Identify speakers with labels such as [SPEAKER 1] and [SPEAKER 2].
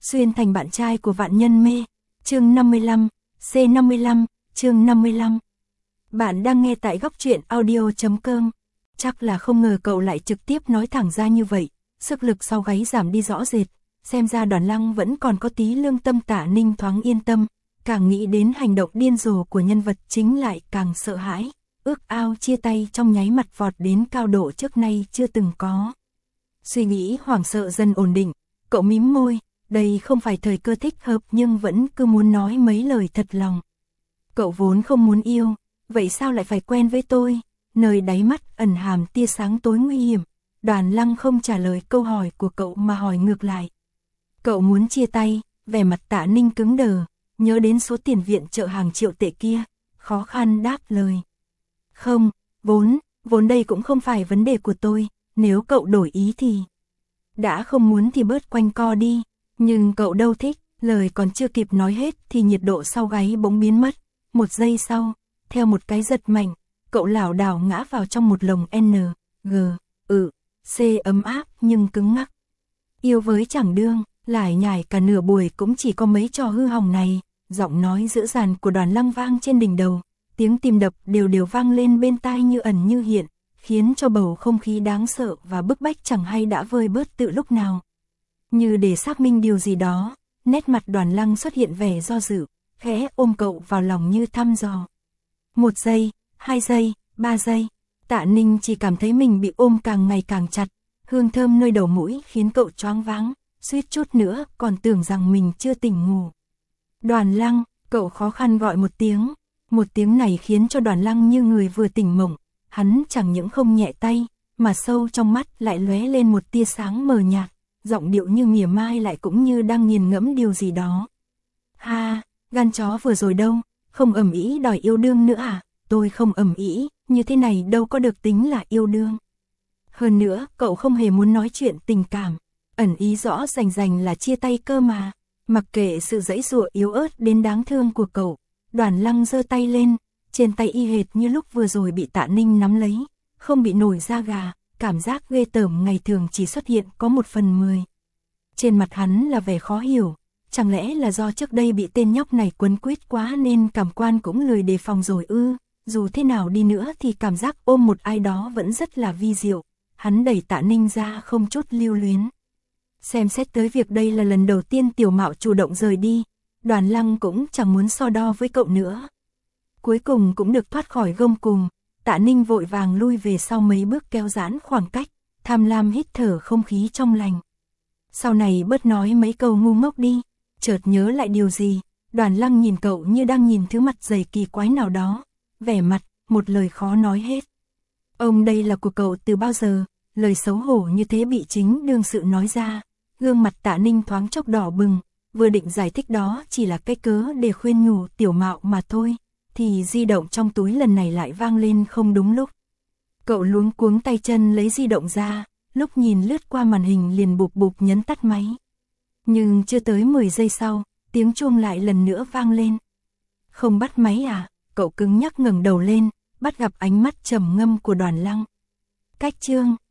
[SPEAKER 1] xuyên thành bạn trai của vạn nhân mê. Chương 55, C55, chương 55. Bạn đang nghe tại góc truyện audio.com. Chắc là không ngờ cậu lại trực tiếp nói thẳng ra như vậy, sức lực sau gáy giảm đi rõ rệt, xem ra Đoàn Lăng vẫn còn có tí lương tâm. Tạ Ninh thoáng yên tâm, càng nghĩ đến hành động điên rồ của nhân vật chính lại càng sợ hãi, ước ao chia tay trong nháy mắt vọt đến cao độ trước nay chưa từng có. Suy nghĩ hoảng sợ dần ổn định, cậu mím môi, đây không phải thời cơ thích hợp nhưng vẫn cứ muốn nói mấy lời thật lòng. Cậu vốn không muốn yêu, vậy sao lại phải quen với tôi? Nơi đáy mắt ẩn hàm tia sáng tối nguy hiểm. Đoàn Lăng không trả lời câu hỏi của cậu mà hỏi ngược lại. Cậu muốn chia tay? Vẻ mặt Tạ Ninh cứng đờ, nhớ đến số tiền viện trợ hàng triệu tệ kia, khó khăn đáp lời. Không, vốn đây cũng không phải vấn đề của tôi, nếu cậu đổi ý thì... Đã không muốn thì bớt quanh co đi, nhưng cậu đâu thích. Lời còn chưa kịp nói hết thì nhiệt độ sau gáy bỗng biến mất. Một giây sau, theo một cái giật mạnh, cậu lảo đảo ngã vào trong một lồng C ấm áp nhưng cứng ngắc. Yêu với chẳng đương, lải nhải cả nửa buổi cũng chỉ có mấy trò hư hỏng này. Giọng nói dữ dằn của Đoàn Lăng vang trên đỉnh đầu, tiếng tim đập đều đều vang lên bên tai như ẩn như hiện, khiến cho bầu không khí đáng sợ và bức bách chẳng hay đã vơi bớt từ lúc nào. Như để xác minh điều gì đó, nét mặt Đoàn Lăng xuất hiện vẻ do dự, khẽ ôm cậu vào lòng như thăm dò. 1 giây, 2 giây, 3 giây, Tạ Ninh chỉ cảm thấy mình bị ôm càng ngày càng chặt, hương thơm nơi đầu mũi khiến cậu choáng váng, suýt chút nữa còn tưởng rằng mình chưa tỉnh ngủ. Đoàn Lăng, cậu khó khăn gọi một tiếng này khiến cho Đoàn Lăng như người vừa tỉnh mộng, hắn chẳng những không nhẹ tay, mà sâu trong mắt lại lóe lên một tia sáng mờ nhạt, giọng điệu như mỉa mai lại cũng như đang nghiền ngẫm điều gì đó. Ha, gan chó vừa rồi đâu, không ầm ĩ đòi yêu đương nữa à? Tôi không ầm ĩ, như thế này đâu có được tính là yêu đương. Hơn nữa, cậu không hề muốn nói chuyện tình cảm, ẩn ý rõ rành là chia tay cơ mà. Mặc kệ sự giãy giụa yếu ớt đến đáng thương của cậu, Đoàn Lăng giơ tay lên, trên tay y hệt như lúc vừa rồi bị Tạ Ninh nắm lấy, không bị nổi da gà, cảm giác ghê tởm ngày thường chỉ xuất hiện có 1/10. Trên mặt hắn là vẻ khó hiểu, chẳng lẽ là do trước đây bị tên nhóc này quấn quýt quá nên cảm quan cũng lười đề phòng rồi ư? Dù thế nào đi nữa thì cảm giác ôm một ai đó vẫn rất là vi diệu. Hắn đẩy Tạ Ninh ra không chút lưu luyến. Xem xét tới việc đây là lần đầu tiên Tiểu Mạo chủ động rời đi, Đoàn Lăng cũng chẳng muốn so đo với cậu nữa. Cuối cùng cũng được thoát khỏi gông cùm, Tạ Ninh vội vàng lui về sau mấy bước kéo giãn khoảng cách, tham lam hít thở không khí trong lành. Sau này bớt nói mấy câu ngu ngốc đi. Chợt nhớ lại điều gì, Đoàn Lăng nhìn cậu như đang nhìn thứ mặt dày kỳ quái nào đó, vẻ mặt, một lời khó nói hết. Ông đây là của cậu từ bao giờ? Lời xấu hổ như thế bị chính đương sự nói ra, gương mặt Tạ Ninh thoáng chốc đỏ bừng, vừa định giải thích đó chỉ là cái cớ để khuyên nhủ Tiểu Mạo mà thôi, thì di động trong túi lần này lại vang lên không đúng lúc. Cậu luống cuống tay chân lấy di động ra, lúc nhìn lướt qua màn hình liền bụp bụp nhấn tắt máy. Nhưng chưa tới 10 giây sau, tiếng chuông lại lần nữa vang lên. Không bắt máy à? Cậu cứng nhắc ngẩng đầu lên, bắt gặp ánh mắt trầm ngâm của Đoàn Lăng. Cách chương